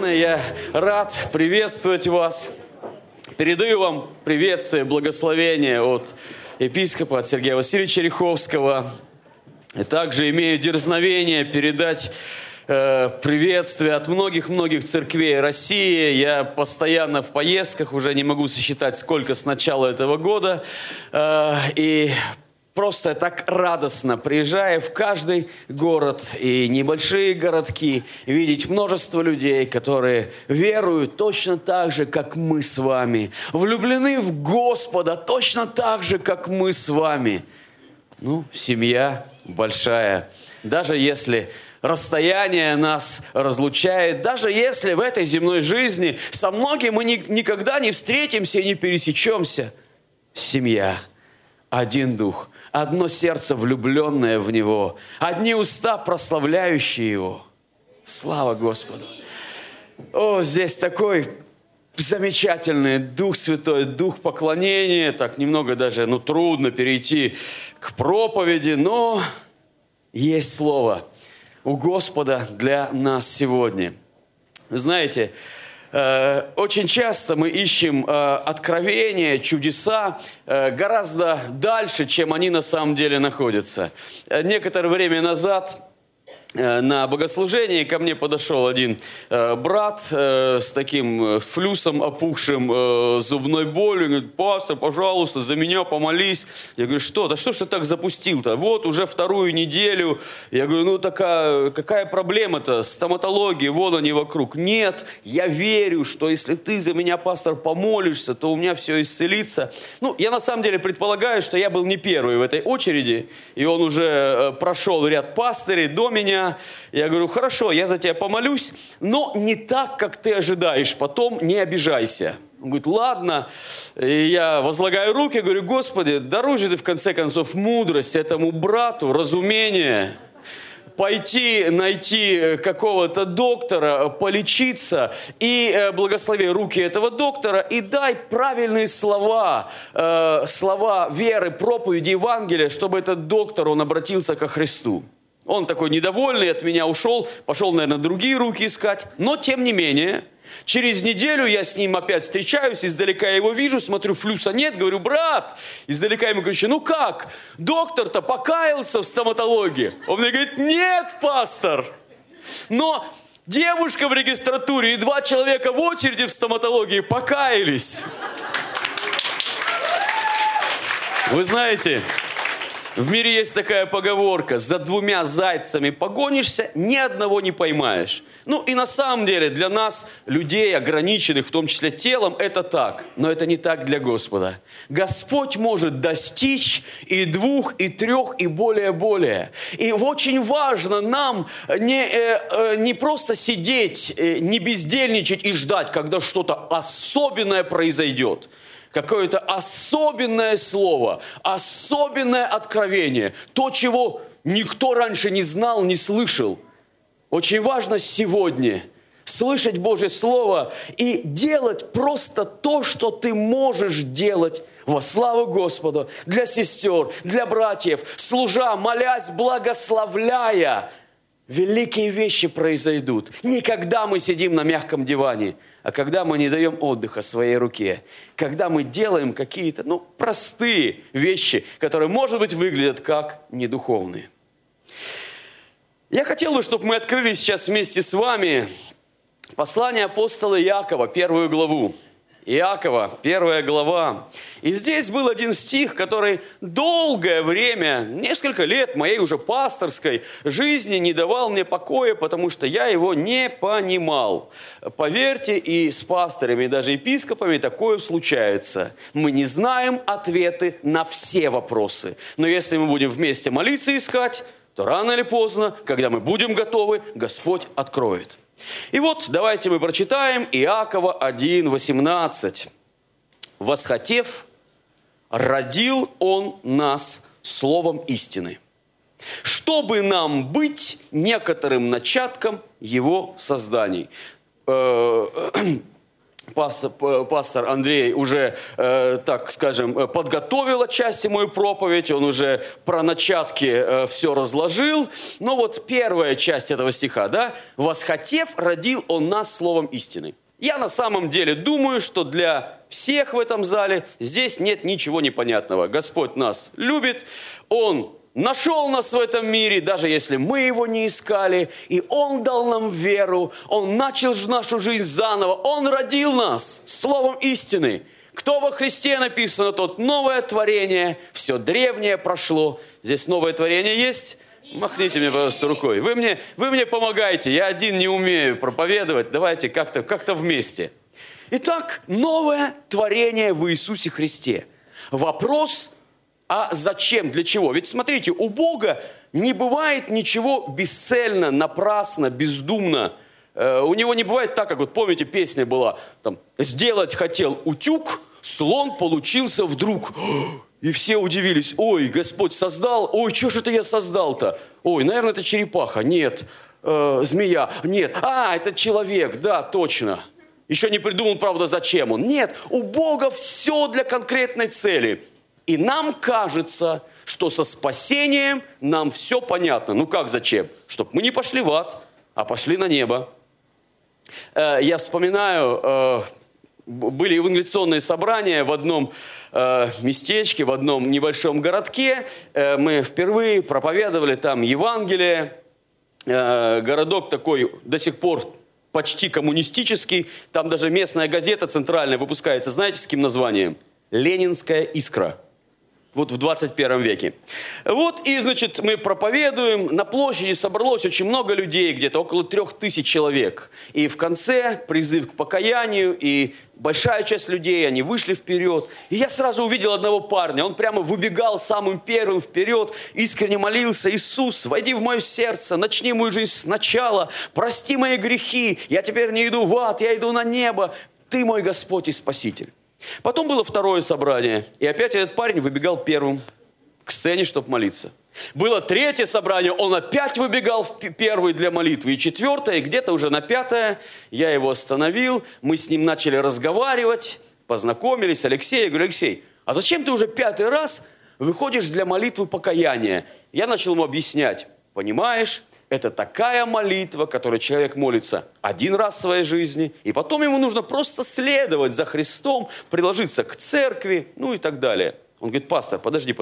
Православные, я рад приветствовать вас. Передаю вам приветствие, благословение от епископа, от Сергея Васильевича Риховского. И также имею дерзновение передать приветствие от многих-многих церквей России. Я постоянно в поездках, уже не могу сосчитать, сколько с начала этого года. И просто так радостно, приезжая в каждый город и небольшие городки, видеть множество людей, которые веруют точно так же, как мы с вами, влюблены в Господа точно так же, как мы с вами. Семья большая. Даже если расстояние нас разлучает, даже если в этой земной жизни со многими мы никогда не встретимся и не пересечемся, семья, один дух, одно сердце, влюбленное в Него, одни уста, прославляющие Его. Слава Господу! Здесь такой замечательный Дух Святой, Дух поклонения. Так немного даже, трудно перейти к проповеди, но есть Слово у Господа для нас сегодня. Знаете, очень часто мы ищем откровения, чудеса гораздо дальше, чем они на самом деле находятся. Некоторое время назад на богослужении ко мне подошел один брат с таким флюсом опухшим, зубной болью. Говорит: пастор, пожалуйста, за меня помолись. Я говорю: что? Да что ж ты так запустил-то? Вот уже вторую неделю. Я говорю: какая проблема-то? Стоматология, вон они вокруг. Нет, я верю, что если ты за меня, пастор, помолишься, то у меня все исцелится. Я на самом деле предполагаю, что я был не первый в этой очереди, и он уже прошел ряд пастырей до меня. Я говорю: хорошо, я за тебя помолюсь, но не так, как ты ожидаешь, потом не обижайся. Он говорит: ладно. И я возлагаю руки, говорю: Господи, даруй же ты в конце концов мудрость этому брату, разумение, пойти найти какого-то доктора, полечиться, и благослови руки этого доктора, и дай правильные слова, слова веры, проповеди, Евангелия, чтобы этот доктор, он обратился ко Христу. Он такой недовольный, от меня ушел, пошел, наверное, другие руки искать. Но, тем не менее, через неделю я с ним опять встречаюсь, издалека я его вижу, смотрю, флюса нет, говорю: брат, издалека ему говорю: как, доктор-то покаялся в стоматологии? Он мне говорит: нет, пастор, но девушка в регистратуре и 2 человека в очереди в стоматологии покаялись. Вы знаете, в мире есть такая поговорка: за 2 зайцами погонишься, ни одного не поймаешь. И на самом деле для нас, людей, ограниченных, в том числе телом, это так. Но это не так для Господа. Господь может достичь и 2, и 3, и более. И очень важно нам не просто сидеть, не бездельничать и ждать, когда что-то особенное произойдет. Какое-то особенное слово, особенное откровение. То, чего никто раньше не знал, не слышал. Очень важно сегодня слышать Божье Слово и делать просто то, что ты можешь делать во славу Господу, для сестер, для братьев, служа, молясь, благословляя. Великие вещи произойдут. Не когда мы сидим на мягком диване, а когда мы не даем отдыха своей руке, когда мы делаем какие-то, простые вещи, которые, может быть, выглядят как недуховные. Я хотел бы, чтобы мы открыли сейчас вместе с вами послание апостола Иакова, 1 главу. Иакова, 1 глава. И здесь был один стих, который долгое время, несколько лет моей уже пасторской жизни не давал мне покоя, потому что я его не понимал. Поверьте, и с пасторами, и даже епископами такое случается. Мы не знаем ответы на все вопросы. Но если мы будем вместе молиться и искать, то рано или поздно, когда мы будем готовы, Господь откроет. И вот давайте мы прочитаем Иакова 1:18. «Восхотев, родил Он нас словом истины, чтобы нам быть некоторым начатком Его созданий». пастор Андрей уже, так скажем, подготовил отчасти мою проповедь, он уже про начатки все разложил. Но вот первая часть этого стиха, да, «Восхотев, родил он нас словом истины». Я на самом деле думаю, что для всех в этом зале здесь нет ничего непонятного. Господь нас любит, Он нашел нас в этом мире, даже если мы Его не искали, и Он дал нам веру, Он начал нашу жизнь заново, Он родил нас словом истины. Кто во Христе написано, тот новое творение, все древнее прошло. Здесь новое творение есть? Махните мне, пожалуйста, рукой. Вы мне помогаете, я один не умею проповедовать, давайте как-то вместе. Итак, новое творение в Иисусе Христе. Вопрос, а зачем, для чего? Ведь смотрите, у Бога не бывает ничего бесцельно, напрасно, бездумно. У Него не бывает так, как вот помните, песня была, там, «Сделать хотел утюг, слон получился вдруг». И все удивились. Ой, Господь создал. Ой, что же это я создал-то? Ой, наверное, это черепаха. Нет. Змея. Нет. Это человек. Да, точно. Еще не придумал, правда, зачем он. Нет. У Бога все для конкретной цели. И нам кажется, что со спасением нам все понятно. Ну как зачем? Чтоб мы не пошли в ад, а пошли на небо. Я вспоминаю... Были евангелиционные собрания в одном местечке, в одном небольшом городке. Мы впервые проповедовали там Евангелие. Городок такой до сих пор почти коммунистический. Там даже местная газета центральная выпускается. Знаете, с каким названием? «Ленинская искра». Вот в 21 веке. Вот, и, значит, мы проповедуем. На площади собралось очень много людей, где-то около 3000 человек. И в конце призыв к покаянию, и большая часть людей, они вышли вперед. И я сразу увидел одного парня. Он прямо выбегал самым первым вперед, искренне молился: «Иисус, войди в мое сердце, начни мою жизнь сначала, прости мои грехи, я теперь не иду в ад, я иду на небо, Ты мой Господь и Спаситель». Потом было второе собрание, и опять этот парень выбегал первым к сцене, чтобы молиться. Было третье собрание, он опять выбегал первый для молитвы. И четвертое, и где-то уже на пятое я его остановил, мы с ним начали разговаривать, познакомились. Алексей, я говорю: «Алексей, а зачем ты уже 5-й раз выходишь для молитвы покаяния?» Я начал ему объяснять: понимаешь, это такая молитва, которой человек молится один раз в своей жизни, и потом ему нужно просто следовать за Христом, приложиться к церкви, ну и так далее. Он говорит: «Пастор, подожди.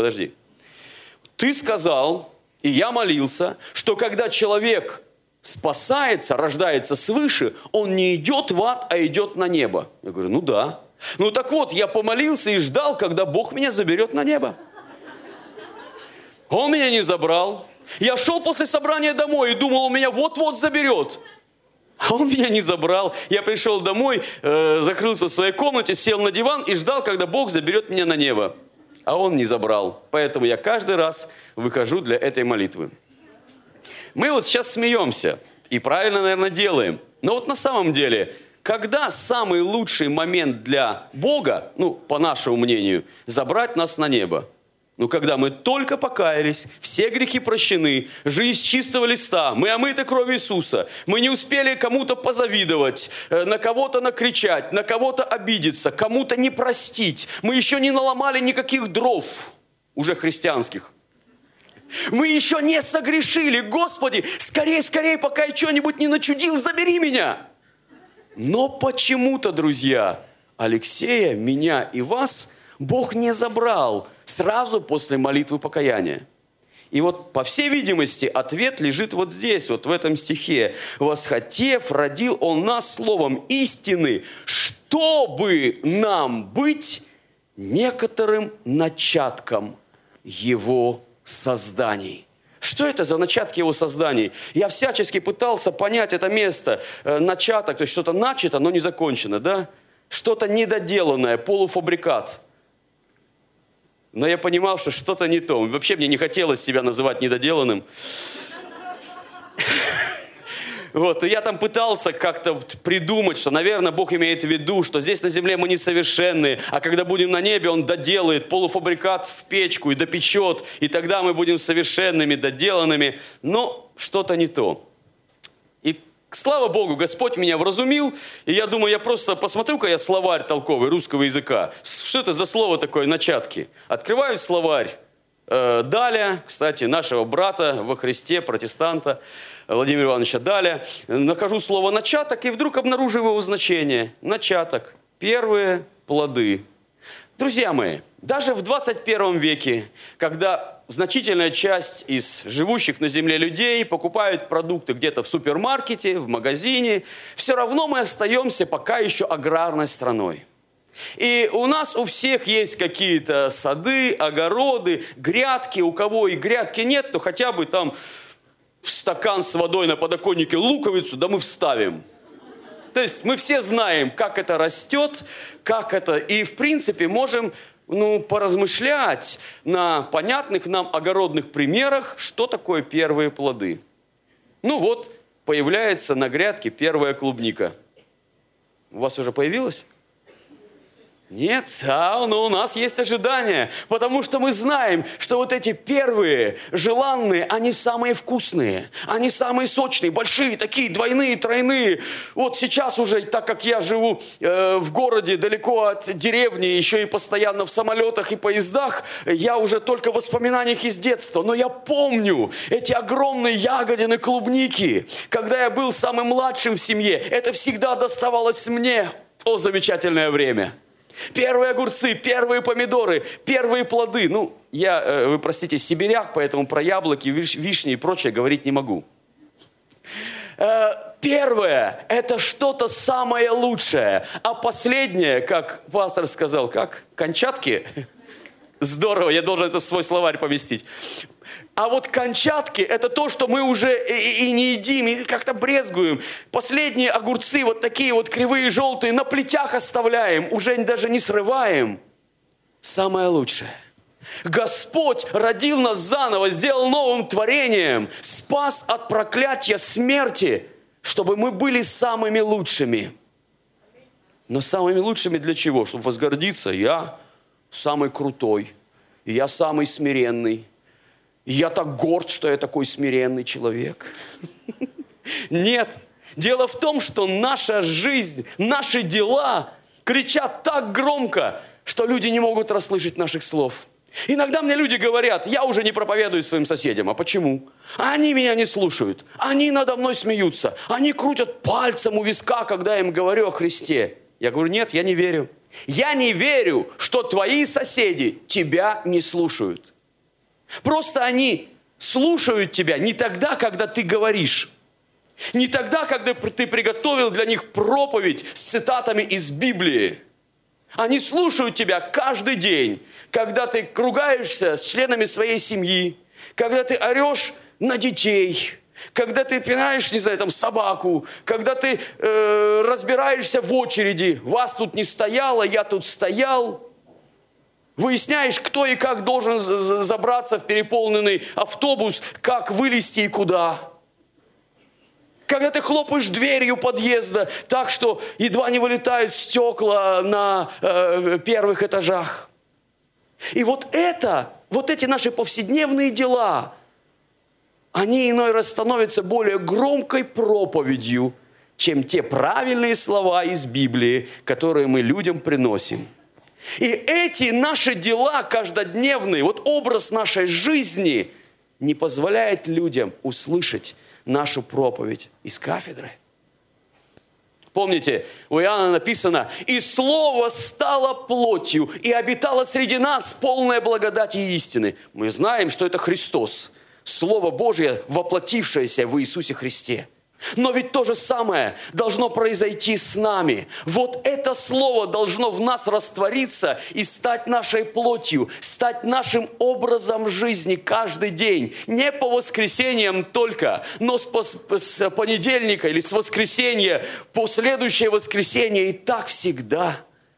Ты сказал, и я молился, что когда человек спасается, рождается свыше, он не идет в ад, а идет на небо». Я говорю: «Ну да». «Ну так вот, я помолился и ждал, когда Бог меня заберет на небо. Он меня не забрал. Я шел после собрания домой и думал, он меня вот-вот заберет. А он меня не забрал. Я пришел домой, закрылся в своей комнате, сел на диван и ждал, когда Бог заберет меня на небо. А он не забрал. Поэтому я каждый раз выхожу для этой молитвы». Мы вот сейчас смеемся и правильно, наверное, делаем. Но вот на самом деле, когда самый лучший момент для Бога, ну, по нашему мнению, забрать нас на небо? Ну, когда мы только покаялись, все грехи прощены, жизнь с чистого листа, мы омыты кровью Иисуса, мы не успели кому-то позавидовать, на кого-то накричать, на кого-то обидеться, кому-то не простить, мы еще не наломали никаких дров, уже христианских. Мы еще не согрешили. Господи, скорее, пока я что-нибудь не начудил, забери меня. Но почему-то, друзья, Алексея, меня и вас Бог не забрал сразу после молитвы покаяния. И вот, по всей видимости, ответ лежит вот здесь, вот в этом стихе. «Восхотев, родил Он нас словом истины, чтобы нам быть некоторым начатком Его созданий». Что это за начатки Его созданий? Я всячески пытался понять это место. Начаток, то есть что-то начато, но не закончено, да? Что-то недоделанное, полуфабрикат. Но я понимал, что что-то не то. Вообще мне не хотелось себя называть недоделанным. Вот, и я там пытался как-то придумать, что, наверное, Бог имеет в виду, что здесь на земле мы несовершенные, а когда будем на небе, Он доделает полуфабрикат в печку и допечет, и тогда мы будем совершенными, доделанными. Но что-то не то. И Слава Богу, Господь меня вразумил, и я думаю, я просто посмотрю-ка я словарь толковый русского языка. Что это за слово такое «начатки»? Открываю словарь Даля, кстати, нашего брата во Христе, протестанта, Владимира Ивановича Даля. Нахожу слово «начаток» и вдруг обнаруживаю его значение. Начаток. Первые плоды. Друзья мои, даже в 21 веке, когда значительная часть из живущих на земле людей покупают продукты где-то в супермаркете, в магазине, все равно мы остаемся пока еще аграрной страной. И у нас у всех есть какие-то сады, огороды, грядки. У кого и грядки нет, то хотя бы там в стакан с водой на подоконнике луковицу, да мы вставим. То есть мы все знаем, как это растет, как это... И в принципе можем поразмышлять на понятных нам огородных примерах, что такое первые плоды. Вот, появляется на грядке первая клубника. У вас уже появилась? Нет, но у нас есть ожидания, потому что мы знаем, что вот эти первые, желанные, они самые вкусные, они самые сочные, большие, такие двойные, тройные. Вот сейчас уже, так как я живу в городе, далеко от деревни, еще и постоянно в самолетах и поездах, я уже только в воспоминаниях из детства, но я помню эти огромные ягодины клубники, когда я был самым младшим в семье, это всегда доставалось мне. О, замечательное время! Первые огурцы, первые помидоры, первые плоды. Вы простите, сибиряк, поэтому про яблоки, вишни и прочее говорить не могу. Первое – это что-то самое лучшее. А последнее, как пастор сказал, как? Кончатки? Здорово, я должен это в свой словарь поместить. А вот кончатки – это то, что мы уже и не едим, и как-то брезгуем. Последние огурцы, вот такие вот кривые, желтые, на плетях оставляем, уже даже не срываем. Самое лучшее. Господь родил нас заново, сделал новым творением, спас от проклятия смерти, чтобы мы были самыми лучшими. Но самыми лучшими для чего? Чтобы возгордиться. Я самый крутой, и я самый смиренный. И я так горд, что я такой смиренный человек. Нет. Дело в том, что наша жизнь, наши дела кричат так громко, что люди не могут расслышать наших слов. Иногда мне люди говорят, я уже не проповедую своим соседям. А почему? Они меня не слушают. Они надо мной смеются. Они крутят пальцем у виска, когда я им говорю о Христе. Я говорю, нет, я не верю. Я не верю, что твои соседи тебя не слушают. Просто они слушают тебя не тогда, когда ты говоришь. Не тогда, когда ты приготовил для них проповедь с цитатами из Библии. Они слушают тебя каждый день, когда ты ругаешься с членами своей семьи, когда ты орешь на детей, когда ты пинаешь, не знаю, собаку, когда ты разбираешься в очереди. Вас тут не стояло, я тут стоял. Выясняешь, кто и как должен забраться в переполненный автобус, как вылезти и куда. Когда ты хлопаешь дверью подъезда так, что едва не вылетают стекла на первых этажах. И вот эти наши повседневные дела, они иной раз становятся более громкой проповедью, чем те правильные слова из Библии, которые мы людям приносим. И эти наши дела каждодневные, вот образ нашей жизни не позволяет людям услышать нашу проповедь из кафедры. Помните, у Иоанна написано, «И Слово стало плотью, и обитало среди нас полная благодати и истины». Мы знаем, что это Христос, Слово Божье, воплотившееся в Иисусе Христе. Но ведь то же самое должно произойти с нами. Вот это слово должно в нас раствориться и стать нашей плотью, стать нашим образом жизни каждый день. Не по воскресеньям только, но с понедельника или с воскресенья по следующее воскресенье. И так всегда.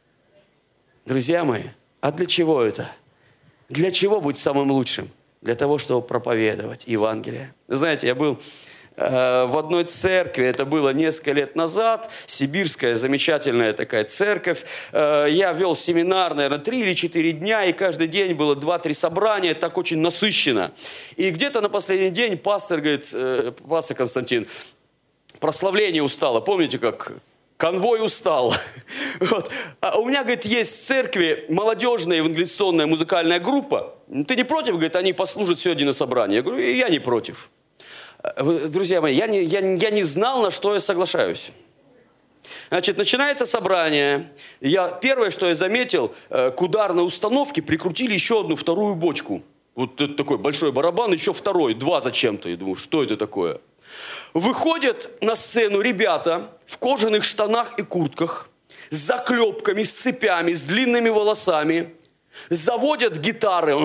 Друзья мои, а для чего это? Для чего быть самым лучшим? Для того, чтобы проповедовать Евангелие. Знаете, я был в одной церкви, это было несколько лет назад, сибирская замечательная такая церковь. Я вел семинар, наверное, 3 или 4 дня, и каждый день было 2-3 собрания, так очень насыщенно. И где-то на последний день пастор говорит, пастор Константин, прославление устало. Помните, как конвой устал? Вот. А у меня, говорит, есть в церкви молодежная евангелизационная музыкальная группа. Ты не против, говорит, они послужат сегодня на собрании? Я говорю, я не против. Друзья мои, я не знал, на что я соглашаюсь. Значит, начинается собрание. Первое, что я заметил, к ударной установке прикрутили еще одну вторую бочку. Вот это такой большой барабан, еще второй, 2 зачем-то. Я думаю, что это такое? Выходят на сцену ребята в кожаных штанах и куртках, с заклепками, с цепями, с длинными волосами. Заводят гитары,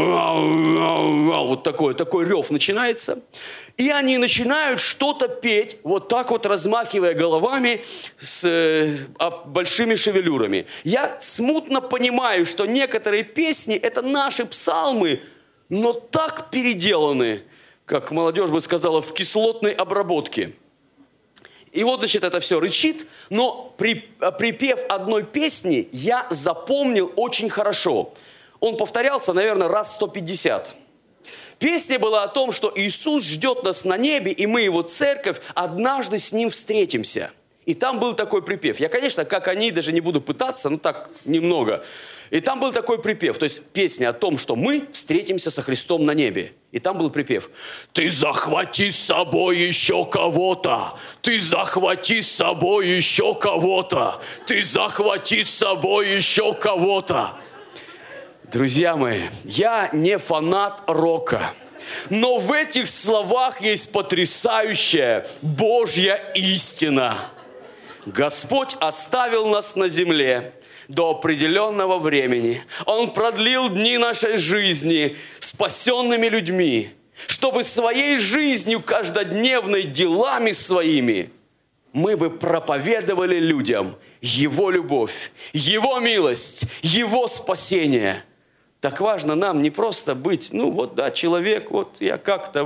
вот такой рев начинается. И они начинают что-то петь, вот так вот размахивая головами с большими шевелюрами. Я смутно понимаю, что некоторые песни – это наши псалмы, но так переделаны, как молодежь бы сказала, в кислотной обработке. И вот, значит, это все рычит, но припев одной песни я запомнил очень хорошо. Он повторялся, наверное, раз 150. Песня была о том, что Иисус ждет нас на небе, и мы, Его церковь, однажды с Ним встретимся. И там был такой припев. Я, конечно, как они, даже не буду пытаться, но так немного. И там был такой припев, то есть песня о том, что мы встретимся со Христом на небе. И там был припев. Ты захвати с собой еще кого-то. Ты захвати с собой еще кого-то. Ты захвати с собой еще кого-то. Друзья мои, я не фанат рока, но в этих словах есть потрясающая Божья истина. Господь оставил нас на земле до определенного времени. Он продлил дни нашей жизни спасенными людьми, чтобы своей жизнью каждодневной, делами своими, мы бы проповедовали людям Его любовь, Его милость, Его спасение. Так важно нам не просто быть, человек, я как-то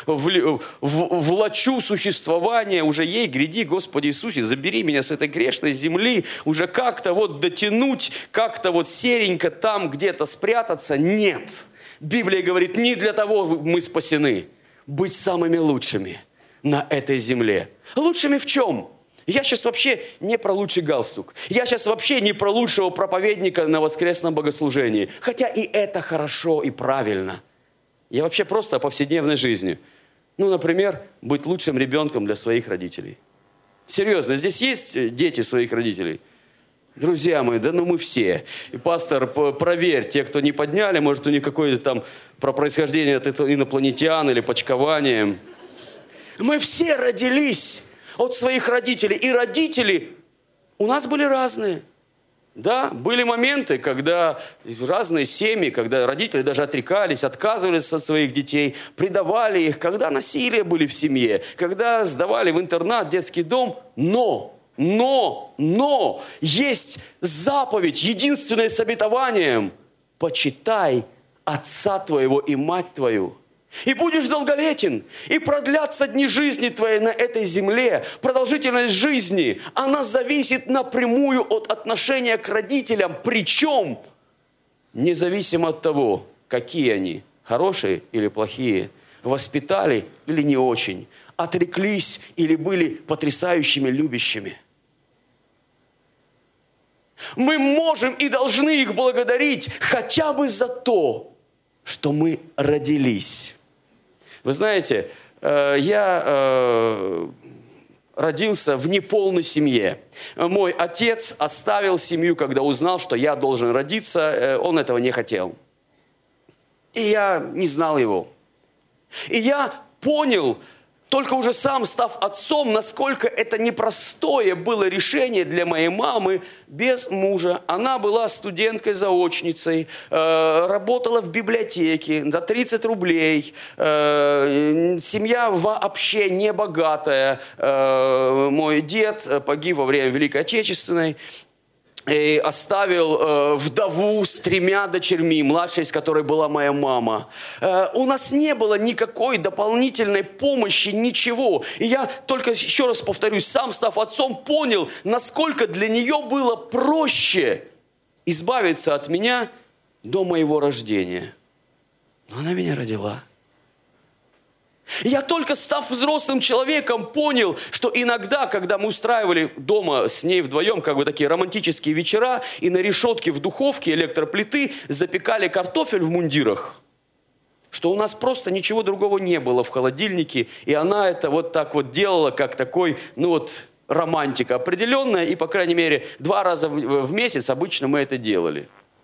влачу существование, уже ей гряди, Господи Иисусе, забери меня с этой грешной земли, уже как-то дотянуть, как-то серенько там где-то спрятаться. Нет. Библия говорит, не для того мы спасены, быть самыми лучшими на этой земле. Лучшими в чем? Я сейчас вообще не про лучший галстук. Я сейчас вообще не про лучшего проповедника на воскресном богослужении. Хотя и это хорошо и правильно. Я вообще просто о повседневной жизни. Например, быть лучшим ребенком для своих родителей. Серьезно, здесь есть дети своих родителей? Друзья мои, мы все. И, пастор, проверь, те, кто не подняли, может, у них какое-то там про происхождение от инопланетян или почкование. Мы все родились от своих родителей. И родители у нас были разные. Да, были моменты, когда разные семьи, когда родители даже отрекались, отказывались от своих детей, предавали их, когда насилие были в семье, когда сдавали в интернат, детский дом. Но есть заповедь, единственная с обетованием. Почитай отца твоего и мать твою. И будешь долголетен, и продлятся дни жизни твоей на этой земле. Продолжительность жизни, она зависит напрямую от отношения к родителям. Причем, независимо от того, какие они, хорошие или плохие, воспитали или не очень, отреклись или были потрясающими любящими. Мы можем и должны их благодарить хотя бы за то, что мы родились. Вы знаете, я родился в неполной семье. Мой отец оставил семью, когда узнал, что я должен родиться. Он этого не хотел. И я не знал его. И я понял, только уже сам став отцом, насколько это непростое было решение для моей мамы без мужа. Она была студенткой-заочницей, работала в библиотеке за 30 рублей. Семья вообще не богатая. Мой дед погиб во время Великой Отечественной. И оставил вдову с 3 дочерьми, младшей из которой была моя мама. У нас не было никакой дополнительной помощи, ничего. И я только, еще раз повторюсь, сам став отцом, понял, насколько для нее было проще избавиться от меня до моего рождения. Но она меня родила. Я только став взрослым человеком понял, что иногда, когда мы устраивали дома с ней вдвоем такие романтические вечера, и на решетке в духовке электроплиты запекали картофель в мундирах, что у нас просто ничего другого не было в холодильнике, и она это вот так вот делала, как такой, романтика определенная, и, по крайней мере, 2 раза в месяц обычно мы это делали.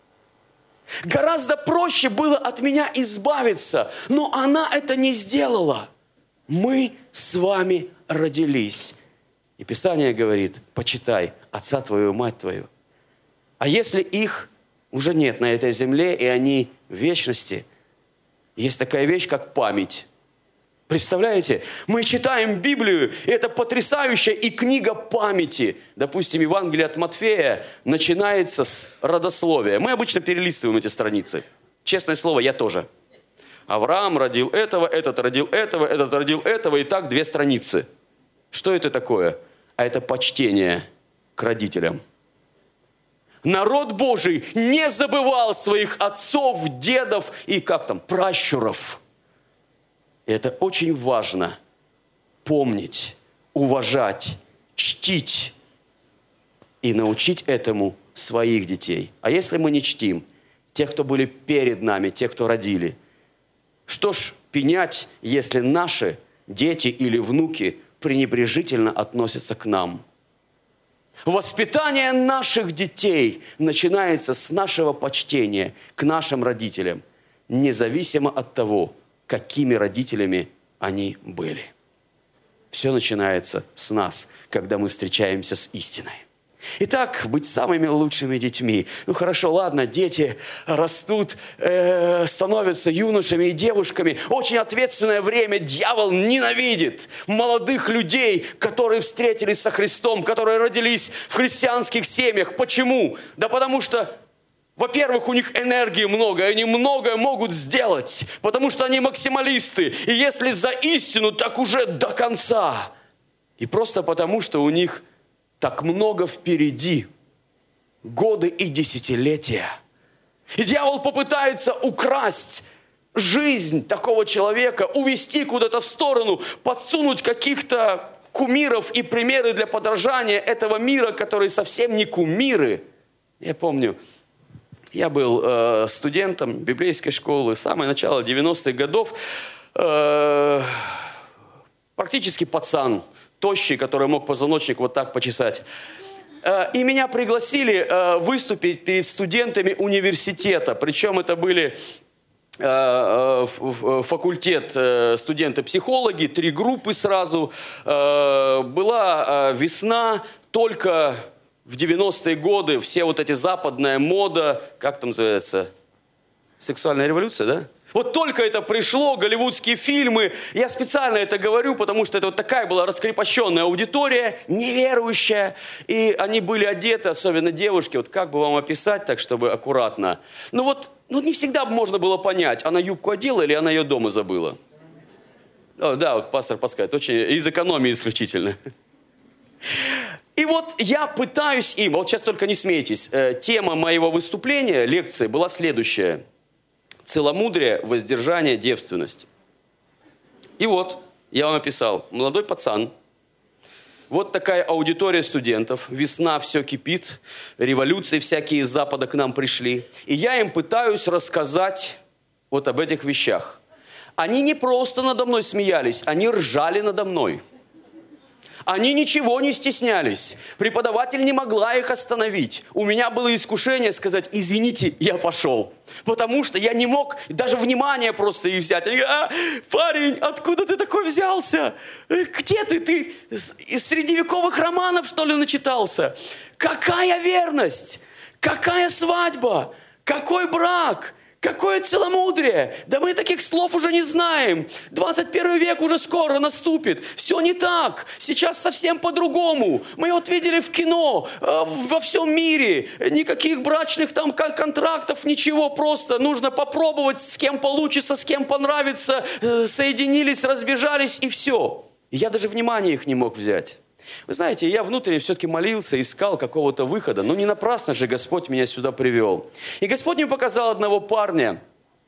Гораздо проще было от меня избавиться, но она это не сделала. Мы с вами родились. И Писание говорит: почитай отца твоего и мать твою. А если их уже нет на этой земле, и они в вечности, есть такая вещь, как память. Представляете? Мы читаем Библию, и это потрясающая и книга памяти. Допустим, Евангелие от Матфея начинается с родословия. Мы обычно перелистываем эти страницы. Честное слово, я тоже. Авраам родил этого, этот родил этого, этот родил этого, и так 2 страницы. Что это такое? А это почтение к родителям. Народ Божий не забывал своих отцов, дедов и пращуров. И это очень важно помнить, уважать, чтить и научить этому своих детей. А если мы не чтим тех, кто были перед нами, тех, кто родили, что ж пенять, если наши дети или внуки пренебрежительно относятся к нам? Воспитание наших детей начинается с нашего почтения к нашим родителям, независимо от того, какими родителями они были. Все начинается с нас, когда мы встречаемся с истиной. Итак, быть самыми лучшими детьми. Хорошо, ладно, дети растут, становятся юношами и девушками. Очень ответственное время. Дьявол ненавидит молодых людей, которые встретились со Христом, которые родились в христианских семьях. Почему? Да потому что, во-первых, у них энергии много, и они многое могут сделать, потому что они максималисты. И если за истину, так уже до конца. И просто потому, что у них так много впереди, годы и десятилетия. И дьявол попытается украсть жизнь такого человека, увести куда-то в сторону, подсунуть каких-то кумиров и примеры для подражания этого мира, которые совсем не кумиры. Я помню, я был студентом библейской школы, самое начало 90-х годов, практически пацан, тощий, который мог позвоночник вот так почесать. И меня пригласили выступить перед студентами университета. Причем это были факультет студенты-психологи, 3 группы сразу. Была весна, только в 90-е годы все вот эти западная мода, как там называется, сексуальная революция, да? Вот только это пришло, голливудские фильмы. Я специально это говорю, потому что это вот такая была раскрепощенная аудитория, неверующая. И они были одеты, особенно девушки, вот как бы вам описать так, чтобы аккуратно. Не всегда можно было понять, она юбку одела или она ее дома забыла. Да, вот пастор подсказывает, очень из экономии исключительно. И вот я пытаюсь им, вот сейчас только не смейтесь, тема моего выступления, лекции была следующая. Целомудрие, воздержание, девственность. И вот, я вам описал, молодой пацан, вот такая аудитория студентов, весна, все кипит, революции всякие из Запада к нам пришли. И я им пытаюсь рассказать вот об этих вещах. Они не просто надо мной смеялись, они ржали надо мной. Они ничего не стеснялись. Преподаватель не могла их остановить. У меня было искушение сказать: извините, я пошел. Потому что я не мог даже внимание просто их взять. Парень, откуда ты такой взялся? Где ты? Ты из средневековых романов, что ли, начитался? Какая верность? Какая свадьба? Какой брак? Какое целомудрие? Да мы таких слов уже не знаем. 21 век уже скоро наступит. Все не так. Сейчас совсем по-другому. Мы вот видели в кино, во всем мире. Никаких брачных там контрактов, ничего. Просто нужно попробовать, с кем получится, с кем понравится. Соединились, разбежались и все. И я даже внимания их не мог взять. Вы знаете, я внутренне все-таки молился, искал какого-то выхода. Но не напрасно же Господь меня сюда привел. И Господь мне показал одного парня,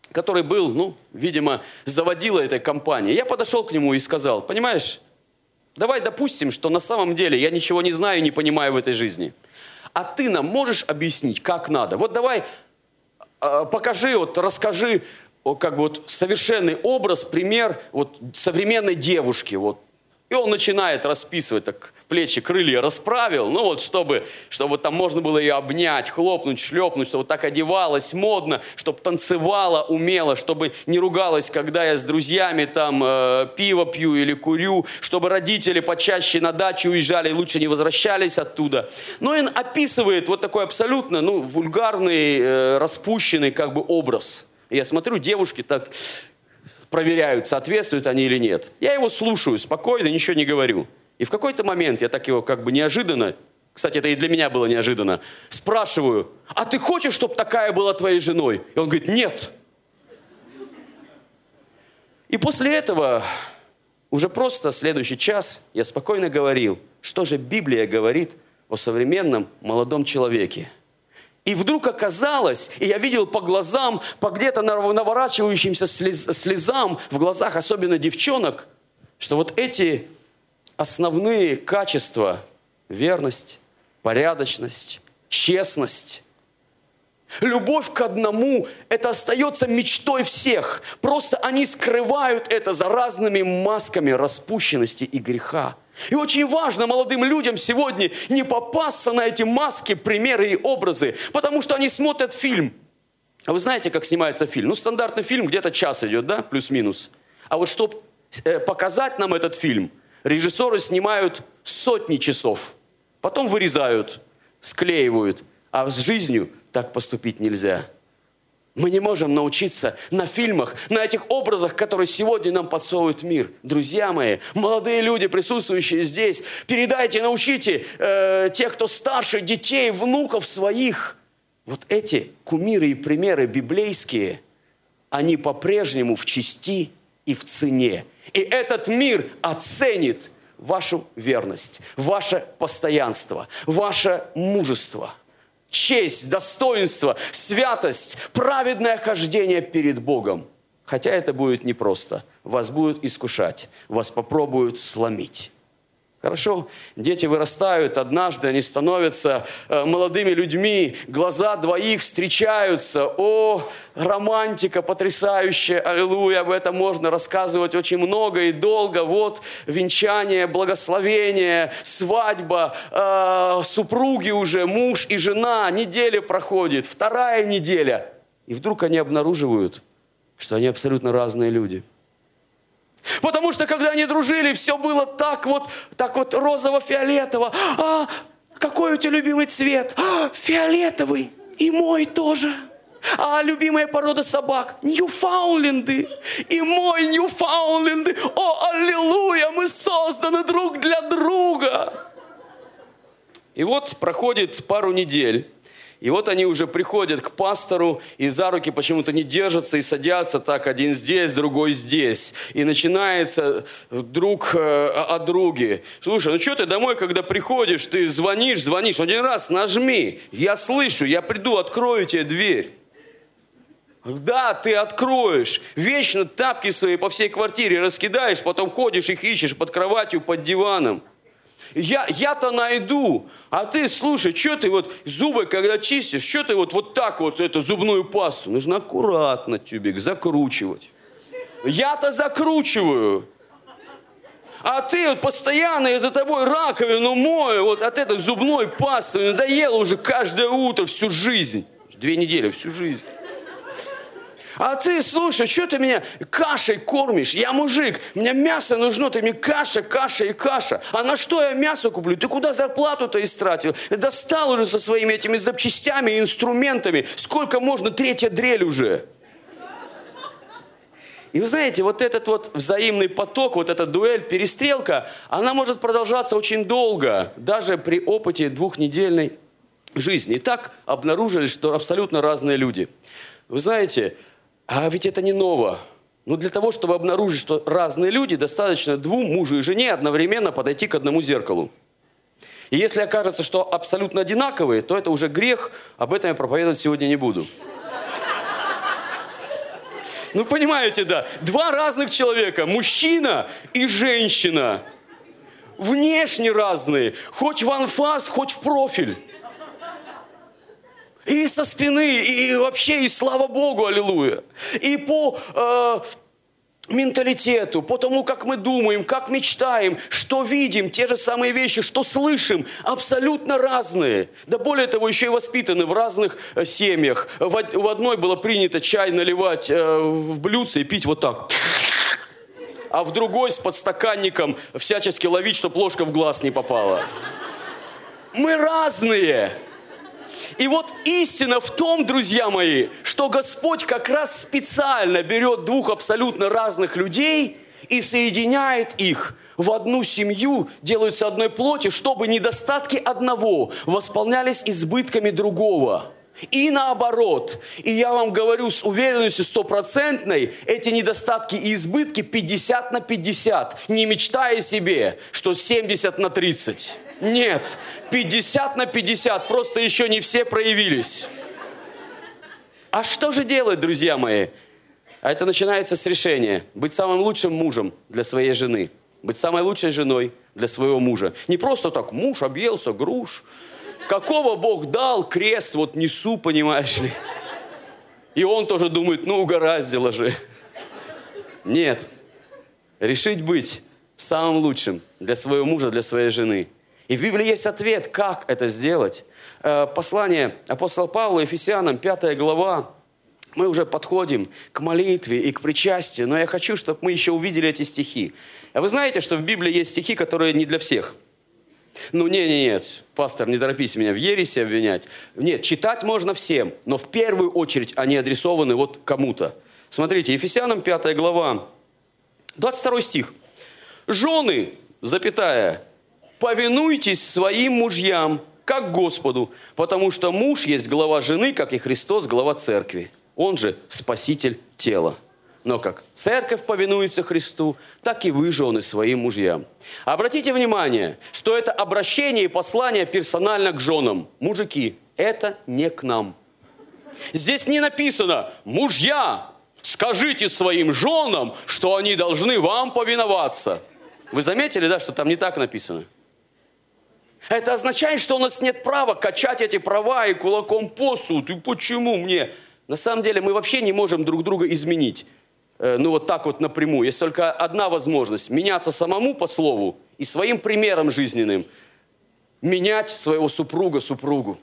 который был, видимо, заводила этой компании. Я подошел к нему и сказал: понимаешь, давай допустим, что на самом деле я ничего не знаю и не понимаю в этой жизни. А ты нам можешь объяснить, как надо? Вот давай покажи, расскажи, совершенный образ, пример современной девушки. И он начинает расписывать, так плечи, крылья расправил, чтобы там можно было ее обнять, хлопнуть, шлепнуть, чтобы так одевалась модно, чтобы танцевала умело, чтобы не ругалась, когда я с друзьями там пиво пью или курю, чтобы родители почаще на дачу уезжали и лучше не возвращались оттуда. Но он описывает такой абсолютно, вульгарный, распущенный образ. Я смотрю, девушки так проверяют, соответствуют они или нет. Я его слушаю спокойно, ничего не говорю. И в какой-то момент я так его неожиданно, кстати, это и для меня было неожиданно, спрашиваю: а ты хочешь, чтобы такая была твоей женой? И он говорит: нет. И после этого уже просто следующий час я спокойно говорил, что же Библия говорит о современном молодом человеке. И вдруг оказалось, и я видел по глазам, по где-то наворачивающимся слезам в глазах, особенно девчонок, что эти основные качества – верность, порядочность, честность, любовь к одному – это остается мечтой всех. Просто они скрывают это за разными масками распущенности и греха. И очень важно молодым людям сегодня не попасться на эти маски, примеры и образы, потому что они смотрят фильм. А вы знаете, как снимается фильм? Стандартный фильм где-то час идет, да, плюс-минус. А чтобы показать нам этот фильм, режиссеры снимают сотни часов, потом вырезают, склеивают, а с жизнью так поступить нельзя. Мы не можем научиться на фильмах, на этих образах, которые сегодня нам подсовывает мир. Друзья мои, молодые люди, присутствующие здесь, передайте, научите тех, кто старше, детей, внуков своих. Эти кумиры и примеры библейские, они по-прежнему в чести и в цене. И этот мир оценит вашу верность, ваше постоянство, ваше мужество. Честь, достоинство, святость, праведное хождение перед Богом. Хотя это будет непросто. Вас будут искушать, вас попробуют сломить. Хорошо? Дети вырастают, однажды они становятся молодыми людьми, глаза двоих встречаются. О, романтика потрясающая, аллилуйя, об этом можно рассказывать очень много и долго. Венчание, благословение, свадьба, супруги уже, муж и жена, неделя проходит, вторая неделя. И вдруг они обнаруживают, что они абсолютно разные люди. Потому что, когда они дружили, все было так розово-фиолетово. А, какой у тебя любимый цвет? А, фиолетовый. И мой тоже. А любимая порода собак? Ньюфаундленды. И мой Ньюфаундленды. О, аллилуйя, мы созданы друг для друга. И проходит пару недель. И они уже приходят к пастору и за руки почему-то не держатся и садятся так, один здесь, другой здесь. И начинается друг о друге. Слушай, что ты домой, когда приходишь, ты звонишь, один раз нажми, я слышу, я приду, открою тебе дверь. Да, ты откроешь. Вечно тапки свои по всей квартире раскидаешь, потом ходишь их ищешь под кроватью, под диваном. Я-то найду. А ты, слушай, что ты зубы, когда чистишь, что ты так эту зубную пасту? Нужно аккуратно тюбик закручивать. Я-то закручиваю. А ты постоянно, я за тобой раковину мою, от этой зубной пасты надоело уже каждое утро, всю жизнь. 2 недели, всю жизнь. А ты, слушай, что ты меня кашей кормишь? Я мужик, мне мясо нужно, ты мне каша и каша. А на что я мясо куплю? Ты куда зарплату-то истратил? Достал уже со своими этими запчастями и инструментами. Сколько можно? 3-я дрель уже. И вы знаете, этот взаимный поток, эта дуэль, перестрелка, она может продолжаться очень долго, даже при опыте 2-недельной жизни. И так обнаружили, что абсолютно разные люди. Вы знаете, а ведь это не ново. Для того, чтобы обнаружить, что разные люди, достаточно 2, мужу и жене, одновременно подойти к одному зеркалу. И если окажется, что абсолютно одинаковые, то это уже грех, об этом я проповедовать сегодня не буду. Ну, понимаете, да. Два разных человека, мужчина и женщина. Внешне разные, хоть в анфас, хоть в профиль. И со спины, и вообще, и слава Богу, аллилуйя. И по менталитету, по тому, как мы думаем, как мечтаем, что видим, те же самые вещи, что слышим, абсолютно разные. Да более того, еще и воспитаны в разных семьях. В одной было принято чай наливать в блюдце и пить вот так. А в другой с подстаканником всячески ловить, чтобы ложка в глаз не попала. Мы разные. И вот истина в том, друзья мои, что Господь как раз специально берет двух абсолютно разных людей и соединяет их в одну семью, делают с одной плоти, чтобы недостатки одного восполнялись избытками другого. И наоборот. И я вам говорю с уверенностью стопроцентной, эти недостатки и избытки 50/50, не мечтая себе, что 70/30. Нет, 50/50, просто еще не все проявились. А что же делать, друзья мои? А это начинается с решения. Быть самым лучшим мужем для своей жены. Быть самой лучшей женой для своего мужа. Не просто так, муж объелся, груш. Какого Бог дал, крест вот несу, понимаешь ли. И он тоже думает, ну угораздило же. Нет. Решить быть самым лучшим для своего мужа, для своей жены. И в Библии есть ответ, как это сделать. Послание апостола Павла Ефесянам, 5 глава. Мы уже подходим к молитве и к причастию, но я хочу, чтобы мы еще увидели эти стихи. А вы знаете, что в Библии есть стихи, которые не для всех? Ну, нет, пастор, не торопись меня в ереси обвинять. Нет, читать можно всем, но в первую очередь они адресованы вот кому-то. Смотрите, Ефесянам 5 глава, 22 стих. «Жены, запятая, повинуйтесь своим мужьям, как Господу, потому что муж есть глава жены, как и Христос глава церкви. Он же спаситель тела. Но как церковь повинуется Христу, так и вы, жены, своим мужьям». Обратите внимание, что это обращение и послание персонально к женам. Мужики, это не к нам. Здесь не написано «мужья, скажите своим женам, что они должны вам повиноваться». Вы заметили, да, что там не так написано? Это означает, что у нас нет права качать эти права и кулаком по суд. И почему мне? На самом деле мы вообще не можем друг друга изменить. Ну вот так вот напрямую. Есть только одна возможность. Меняться самому по слову и своим примером жизненным. Менять своего супруга, супругу.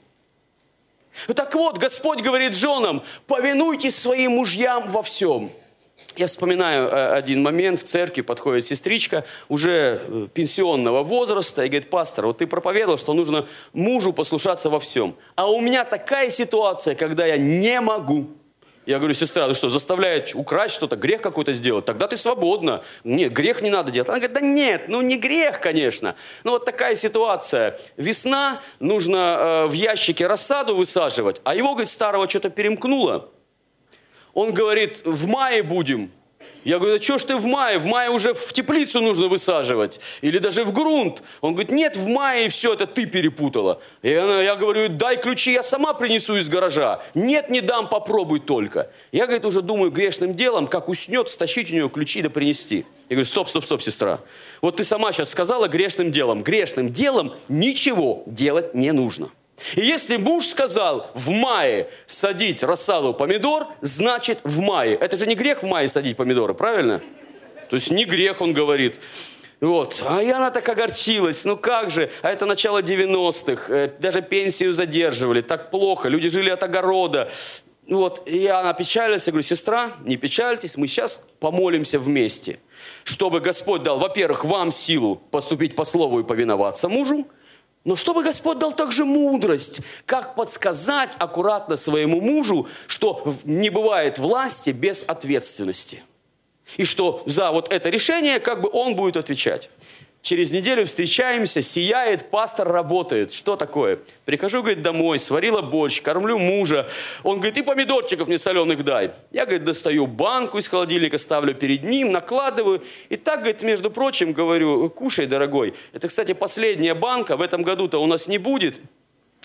Так вот, Господь говорит женам, повинуйтесь своим мужьям во всем. Я вспоминаю один момент, в церкви подходит сестричка уже пенсионного возраста и говорит: пастор, вот ты проповедовал, что нужно мужу послушаться во всем. А у меня такая ситуация, когда я не могу. Я говорю: сестра, ну что, заставляет украсть что-то, грех какой-то сделать? Тогда ты свободна. Нет, грех не надо делать. Она говорит: да нет, ну не грех, конечно. Ну вот такая ситуация. Весна, нужно в ящике рассаду высаживать, а его, говорит, старого что-то перемкнуло. Он говорит: в мае будем. Я говорю: да что ж ты в мае? В мае уже в теплицу нужно высаживать. Или даже в грунт. Он говорит: нет, в мае все это ты перепутала. Я говорю: дай ключи, я сама принесу из гаража. Нет, не дам, попробуй только. Я, говорит, уже думаю грешным делом, как уснет, стащить у него ключи да принести. Я говорю: стоп, сестра. Вот ты сама сейчас сказала грешным делом. Грешным делом ничего делать не нужно. И если муж сказал в мае садить рассаду помидор, значит в мае. Это же не грех в мае садить помидоры, правильно? То есть не грех, он говорит. Вот. А и она так огорчилась. Ну как же? А это начало 90-х. Даже пенсию задерживали. Так плохо. Люди жили от огорода. Вот. И она печалилась. Я говорю: сестра, не печальтесь. Мы сейчас помолимся вместе. Чтобы Господь дал, во-первых, вам силу поступить по слову и повиноваться мужу. Но чтобы Господь дал также мудрость, как подсказать аккуратно своему мужу, что не бывает власти без ответственности. И что за вот это решение как бы он будет отвечать. Через неделю встречаемся, сияет, пастор работает. Что такое? Прихожу, говорит, домой, сварила борщ, кормлю мужа. Он говорит: и помидорчиков мне соленых дай. Я, говорит, достаю банку из холодильника, ставлю перед ним, накладываю. И так, говорит, между прочим, говорю: кушай, дорогой. Это, кстати, последняя банка, в этом году-то у нас не будет.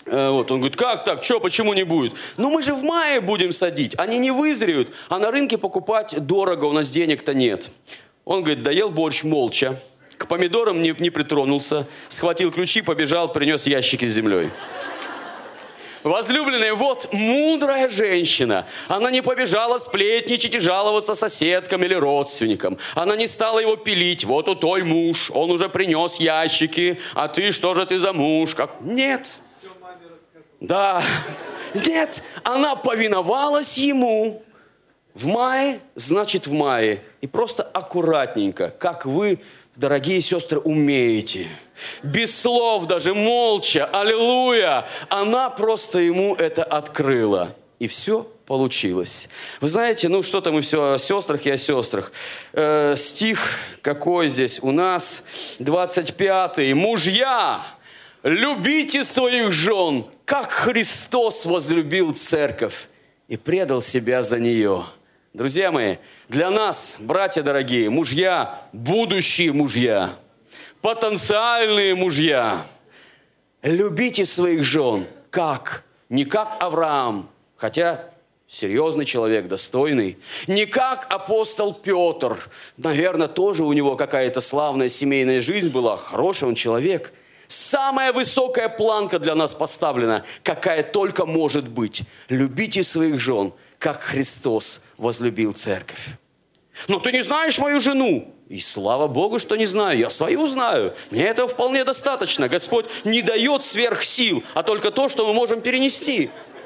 Вот, он говорит, как так, что, почему не будет? Ну мы же в мае будем садить, они не вызреют, а на рынке покупать дорого, у нас денег-то нет. Он говорит, доел борщ молча, к помидорам не притронулся, схватил ключи, побежал, принес ящики с землей. Возлюбленные, вот мудрая женщина. Она не побежала сплетничать и жаловаться соседкам или родственникам. Она не стала его пилить. Вот у той муж, он уже принес ящики, а ты, что же ты за муж? Как? Нет. Да. Нет, она повиновалась ему. В мае, значит в мае. И просто аккуратненько, как вы, дорогие сестры, умеете. Без слов, даже молча, аллилуйя, она просто ему это открыла. И все получилось. Вы знаете, ну что-то мы все о сестрах и о сестрах. Стих какой здесь у нас? 25-й. Мужья, любите своих жен, как Христос возлюбил церковь и предал себя за нее. Друзья мои, для нас, братья дорогие, мужья, будущие мужья, потенциальные мужья, любите своих жен, как? Не как Авраам, хотя серьезный человек, достойный, не как апостол Петр, наверное, тоже у него какая-то славная семейная жизнь была, хороший он человек. Самая высокая планка для нас поставлена, какая только может быть. Любите своих жен, как Христос возлюбил церковь. Но ты не знаешь мою жену. И слава Богу, что не знаю. Я свою знаю. Мне этого вполне достаточно. Господь не дает сверх сил, а только то, что мы можем перенести.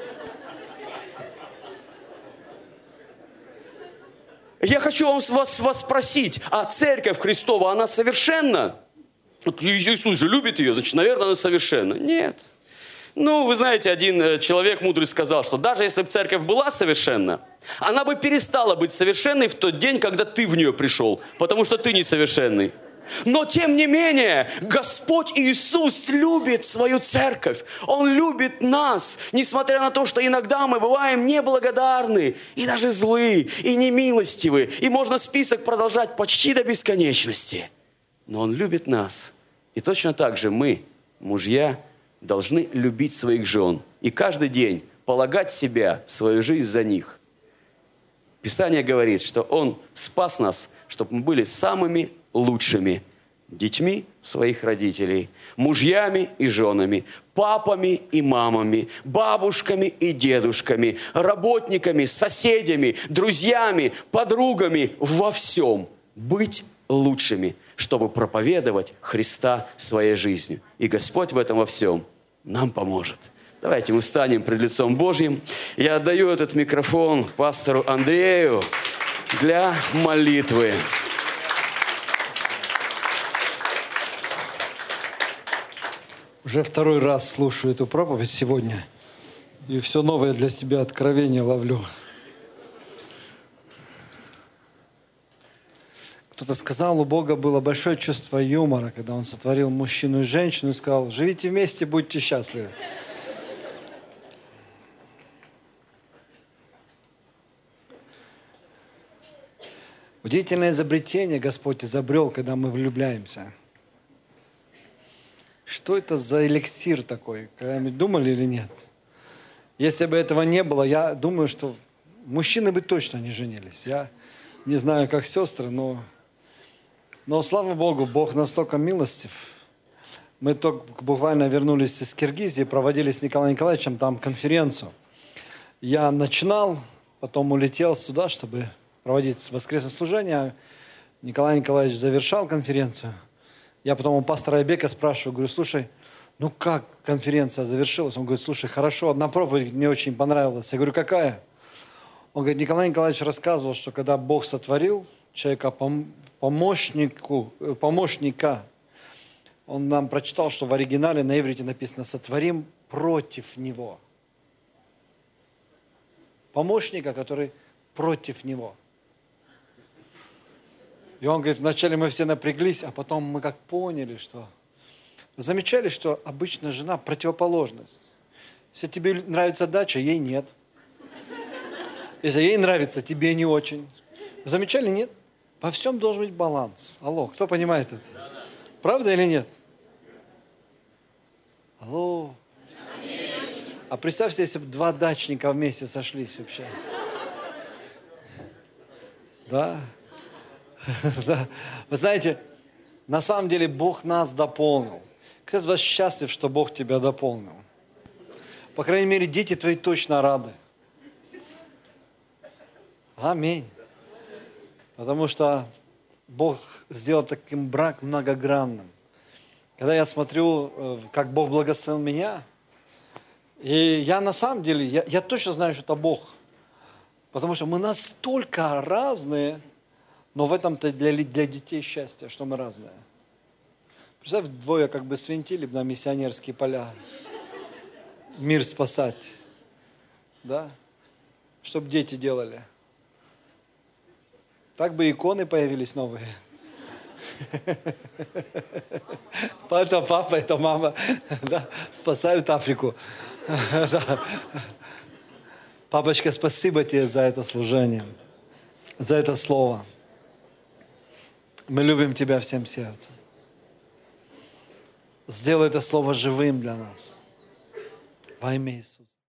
Я хочу вас спросить, а церковь Христова, она совершенна? Иисус же любит ее, значит, наверное, она совершенна. Нет. Ну, вы знаете, один человек мудрый сказал, что даже если бы церковь была совершенна, она бы перестала быть совершенной в тот день, когда ты в нее пришел, потому что ты несовершенный. Но, тем не менее, Господь Иисус любит свою церковь. Он любит нас, несмотря на то, что иногда мы бываем неблагодарны, и даже злы, и немилостивы, и можно список продолжать почти до бесконечности. Но Он любит нас. И точно так же мы, мужья, должны любить своих жен и каждый день полагать себя, свою жизнь за них. Писание говорит, что Он спас нас, чтобы мы были самыми лучшими детьми своих родителей, мужьями и женами, папами и мамами, бабушками и дедушками, работниками, соседями, друзьями, подругами, во всем быть лучшими, чтобы проповедовать Христа своей жизнью. И Господь в этом во всем нам поможет. Давайте мы встанем пред лицом Божьим. Я отдаю этот микрофон пастору Андрею для молитвы. Уже второй раз слушаю эту проповедь сегодня. И все новое для себя откровение ловлю. Кто-то сказал, у Бога было большое чувство юмора, когда Он сотворил мужчину и женщину и сказал, живите вместе, будьте счастливы. Удивительное изобретение Господь изобрел, когда мы влюбляемся. Что это за эликсир такой? Когда-нибудь думали или нет? Если бы этого не было, я думаю, что мужчины бы точно не женились. Я не знаю, как сестры, но слава Богу, Бог настолько милостив. Мы только буквально вернулись из Киргизии, проводили с Николаем Николаевичем там конференцию. Я начинал, потом улетел сюда, чтобы проводить воскресное служение. Николай Николаевич завершал конференцию. Я потом у пастора Айбека спрашиваю, говорю, слушай, ну как конференция завершилась? Он говорит, слушай, хорошо, одна проповедь мне очень понравилась. Я говорю, какая? Он говорит, Николай Николаевич рассказывал, что когда Бог сотворил человека, помощника, он нам прочитал, что в оригинале на иврите написано «сотворим против него». Помощника, который против него. И он говорит, вначале мы все напряглись, а потом мы как поняли, что... Замечали, что обычно жена противоположность. Если тебе нравится дача, ей нет. Если ей нравится, тебе не очень. Замечали, нет? Во всем должен быть баланс. Алло, кто понимает это? Правда или нет? Алло. А представьте, если бы два дачника вместе сошлись вообще. Да? Да. Вы знаете, на самом деле Бог нас дополнил. Кто из вас счастлив, что Бог тебя дополнил? По крайней мере, дети твои точно рады. Аминь. Потому что Бог сделал таким брак многогранным. Когда я смотрю, как Бог благословил меня, и я на самом деле, я точно знаю, что это Бог. Потому что мы настолько разные, но в этом-то для детей счастье, что мы разные. Представь, двое как бы свинтили на миссионерские поля. Мир спасать. Да? Чтоб дети делали. Так бы иконы появились новые. Это папа, это мама. Да, спасают Африку. Да. Папочка, спасибо тебе за это служение, за это слово. Мы любим тебя всем сердцем. Сделай это слово живым для нас. Во имя Иисуса.